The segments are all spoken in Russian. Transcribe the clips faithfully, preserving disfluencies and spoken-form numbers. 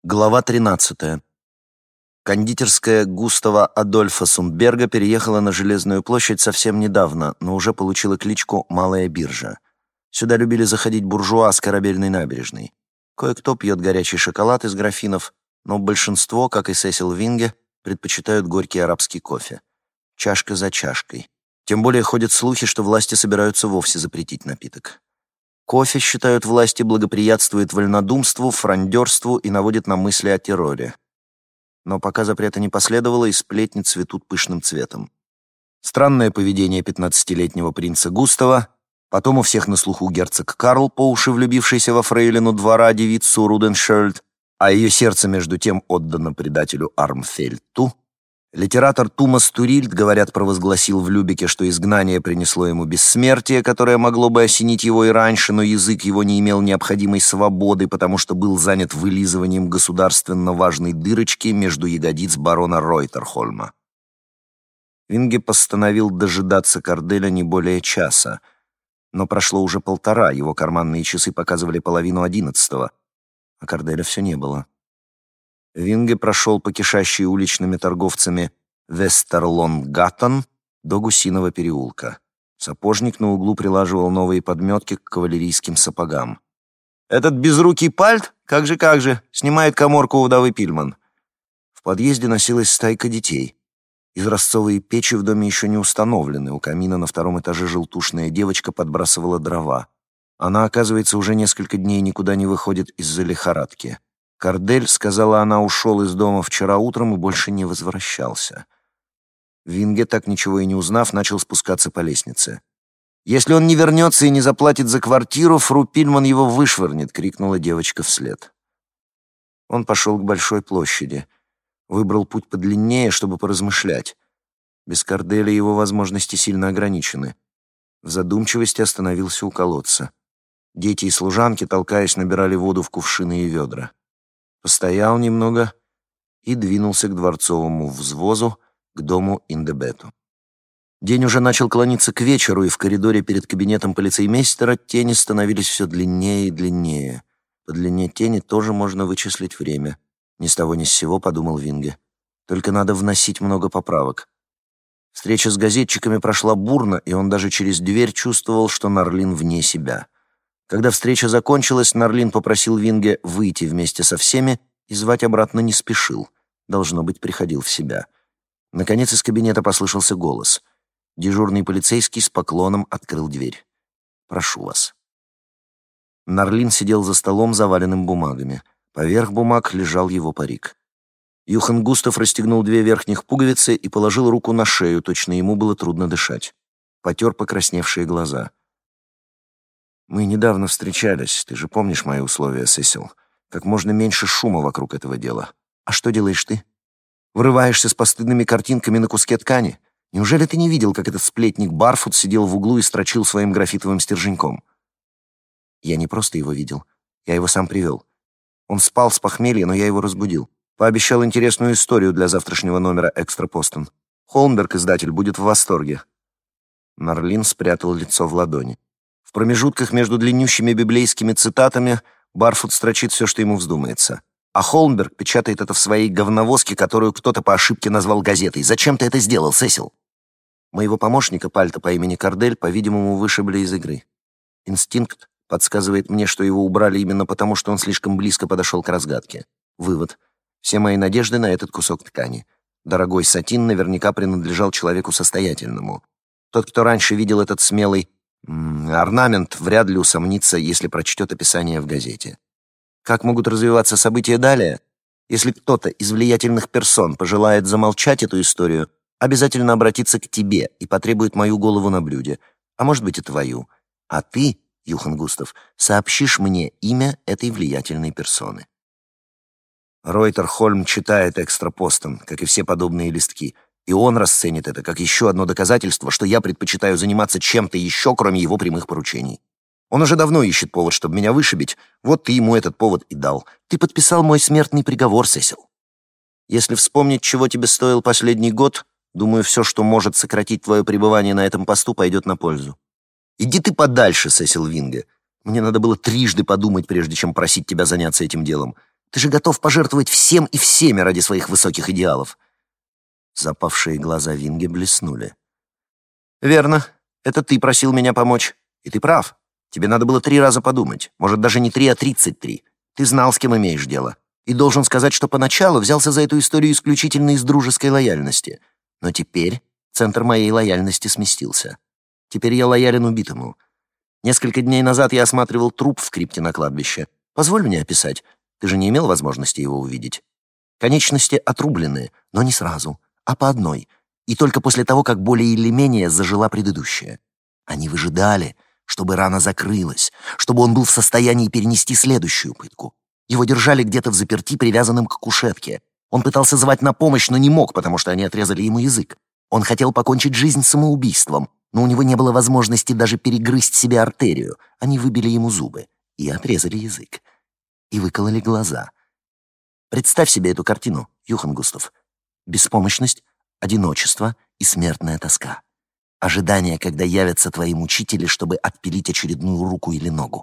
Глава тринадцатая. Кондитерская Густава Адольфа Сундберга переехала на Железную площадь совсем недавно, но уже получила кличку «Малая биржа». Сюда любили заходить буржуа с Корабельной набережной. Кое-кто пьет горячий шоколад из графинов, но большинство, как и Сесил Винге, предпочитают горький арабский кофе. Чашка за чашкой. Тем более ходят слухи, что власти собираются вовсе запретить напиток. Кофе, считают власти, благоприятствует вольнодумству, фрондерству и наводит на мысли о терроре. Но пока запрета не последовало, и сплетни цветут пышным цветом. Странное поведение пятнадцатилетнего принца Густава, потом у всех на слуху герцог Карл, по уши влюбившийся во фрейлину двора девицу Руденшельд, а ее сердце между тем отдано предателю Армфельту. Литератор Тумас Турильд, говорят, провозгласил в Любеке, что изгнание принесло ему бессмертие, которое могло бы осенить его и раньше, но язык его не имел необходимой свободы, потому что был занят вылизыванием государственно важной дырочки между ягодиц барона Ройтерхольма. Винге постановил дожидаться Карделя не более часа, но прошло уже полтора, его карманные часы показывали половину одиннадцатого, а Карделя все не было. Винге прошел по кишащей уличными торговцами Вестерлонгаттен до Гусиного переулка. Сапожник на углу прилаживал новые подметки к кавалерийским сапогам. «Этот безрукий пальт? Как же, как же! Снимает каморку у вдовы Пильман!» В подъезде носилась стайка детей. Изразцовые печи в доме еще не установлены. У камина на втором этаже желтушная девочка подбрасывала дрова. Она, оказывается, уже несколько дней никуда не выходит из-за лихорадки. Кардель, сказала она, ушел из дома вчера утром и больше не возвращался. Винге, так ничего и не узнав, начал спускаться по лестнице. «Если он не вернется и не заплатит за квартиру, фру Пильман его вышвырнет», — крикнула девочка вслед. Он пошел к большой площади. Выбрал путь подлиннее, чтобы поразмышлять. Без Карделя его возможности сильно ограничены. В задумчивости остановился у колодца. Дети и служанки, толкаясь, набирали воду в кувшины и ведра. Постоял немного и двинулся к дворцовому взвозу, к дому Индебету. День уже начал клониться к вечеру, и в коридоре перед кабинетом полицеймейстера тени становились все длиннее и длиннее. По длине тени тоже можно вычислить время. Ни с того ни с сего, подумал Винге. Только надо вносить много поправок. Встреча с газетчиками прошла бурно, и он даже через дверь чувствовал, что Нарлин вне себя. Когда встреча закончилась, Нарлин попросил Винге выйти вместе со всеми и звать обратно не спешил. Должно быть, приходил в себя. Наконец из кабинета послышался голос. Дежурный полицейский с поклоном открыл дверь. «Прошу вас». Нарлин сидел за столом, заваленным бумагами. Поверх бумаг лежал его парик. Юхан Густав расстегнул две верхних пуговицы и положил руку на шею, точно ему было трудно дышать. Потер покрасневшие глаза. «Мы недавно встречались, ты же помнишь мои условия, Сесил? Как можно меньше шума вокруг этого дела. А что делаешь ты? Врываешься с постыдными картинками на куске ткани? Неужели ты не видел, как этот сплетник Барфут сидел в углу и строчил своим графитовым стерженьком?» «Я не просто его видел, я его сам привел. Он спал с похмелья, но я его разбудил. Пообещал интересную историю для завтрашнего номера «Экстра Постон». Холмберг, издатель, будет в восторге». Нарлин спрятал лицо в ладони. В промежутках между длиннющими библейскими цитатами Барфут строчит все, что ему вздумается. А Холмберг печатает это в своей говновозке, которую кто-то по ошибке назвал газетой. «Зачем ты это сделал, Сесил?» Моего помощника, пальто по имени Кардель, по-видимому, вышибли из игры. Инстинкт подсказывает мне, что его убрали именно потому, что он слишком близко подошел к разгадке. Вывод. Все мои надежды на этот кусок ткани. Дорогой сатин наверняка принадлежал человеку состоятельному. Тот, кто раньше видел этот смелый орнамент, вряд ли усомнится, если прочтет описание в газете. Как могут развиваться события далее? Если кто-то из влиятельных персон пожелает замолчать эту историю, обязательно обратиться к тебе и потребует мою голову на блюде, а может быть и твою. А ты, Юхан Густав, сообщишь мне имя этой влиятельной персоны. Ройтерхольм читает «Экстра Постон», как и все подобные листки, и он расценит это как еще одно доказательство, что я предпочитаю заниматься чем-то еще, кроме его прямых поручений. Он уже давно ищет повод, чтобы меня вышибить. Вот ты ему этот повод и дал. Ты подписал мой смертный приговор, Сесил. Если вспомнить, чего тебе стоил последний год, думаю, все, что может сократить твое пребывание на этом посту, пойдет на пользу. Иди ты подальше, Сесил Винге. Мне надо было трижды подумать, прежде чем просить тебя заняться этим делом. Ты же готов пожертвовать всем и всеми ради своих высоких идеалов». Запавшие глаза Винге блеснули. «Верно. Это ты просил меня помочь. И ты прав. Тебе надо было три раза подумать. Может, даже не три, а тридцать три. Ты знал, с кем имеешь дело. И должен сказать, что поначалу взялся за эту историю исключительно из дружеской лояльности. Но теперь центр моей лояльности сместился. Теперь я лоялен убитому. Несколько дней назад я осматривал труп в крипте на кладбище. Позволь мне описать. Ты же не имел возможности его увидеть. Конечности отрублены, но не сразу, а по одной. И только после того, как более или менее зажила предыдущая. Они выжидали, чтобы рана закрылась, чтобы он был в состоянии перенести следующую пытку. Его держали где-то взаперти, привязанным к кушетке. Он пытался звать на помощь, но не мог, потому что они отрезали ему язык. Он хотел покончить жизнь самоубийством, но у него не было возможности даже перегрызть себе артерию. Они выбили ему зубы и отрезали язык. И выкололи глаза. Представь себе эту картину, Юхан Густав. Беспомощность, одиночество и смертная тоска. Ожидание, когда явятся твои мучители, чтобы отпилить очередную руку или ногу.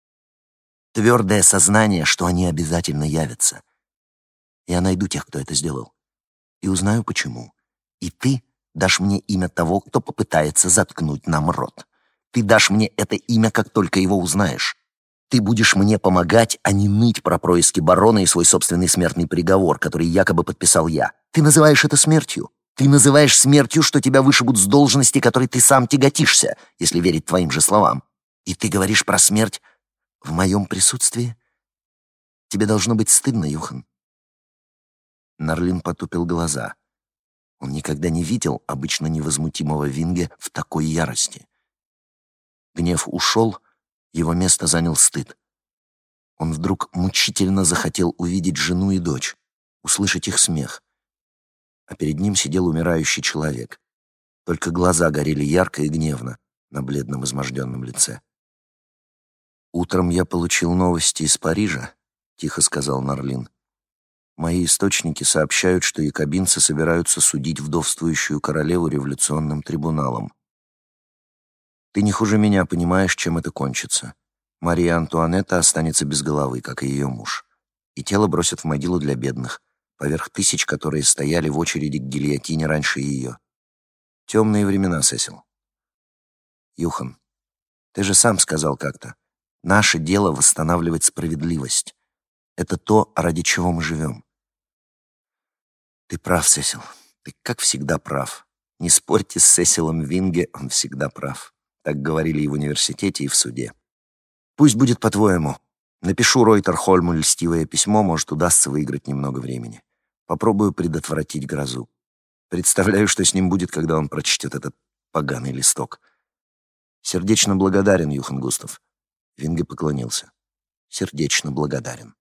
Твердое сознание, что они обязательно явятся. Я найду тех, кто это сделал. И узнаю, почему. И ты дашь мне имя того, кто попытается заткнуть нам рот. Ты дашь мне это имя, как только его узнаешь. Ты будешь мне помогать, а не ныть про происки барона и свой собственный смертный приговор, который якобы подписал я. Ты называешь это смертью. Ты называешь смертью, что тебя вышибут с должности, которой ты сам тяготишься, если верить твоим же словам. И ты говоришь про смерть в моем присутствии? Тебе должно быть стыдно, Юхан. Нарлин потупил глаза. Он никогда не видел обычно невозмутимого Винге в такой ярости. Гнев ушел, его место занял стыд. Он вдруг мучительно захотел увидеть жену и дочь, услышать их смех. А перед ним сидел умирающий человек. Только глаза горели ярко и гневно на бледном изможденном лице. «Утром я получил новости из Парижа», — тихо сказал Нарлин. «Мои источники сообщают, что якобинцы собираются судить вдовствующую королеву революционным трибуналом. Ты не хуже меня понимаешь, чем это кончится. Мария Антуанетта останется без головы, как и ее муж. И тело бросят в могилу для бедных, поверх тысяч, которые стояли в очереди к гильотине раньше ее. Темные времена, Сесил. Юхан, ты же сам сказал как-то, наше дело восстанавливать справедливость. Это то, ради чего мы живем. Ты прав, Сесил. Ты, как всегда, прав. Не спорьте с Сесилом Винге, он всегда прав. Так говорили и в университете, и в суде. Пусть будет по-твоему. Напишу Ройтер Хольму льстивое письмо, может, удастся выиграть немного времени. Попробую предотвратить грозу. Представляю, что с ним будет, когда он прочтет этот поганый листок. Сердечно благодарен, Юхан Густав. Винге поклонился. Сердечно благодарен.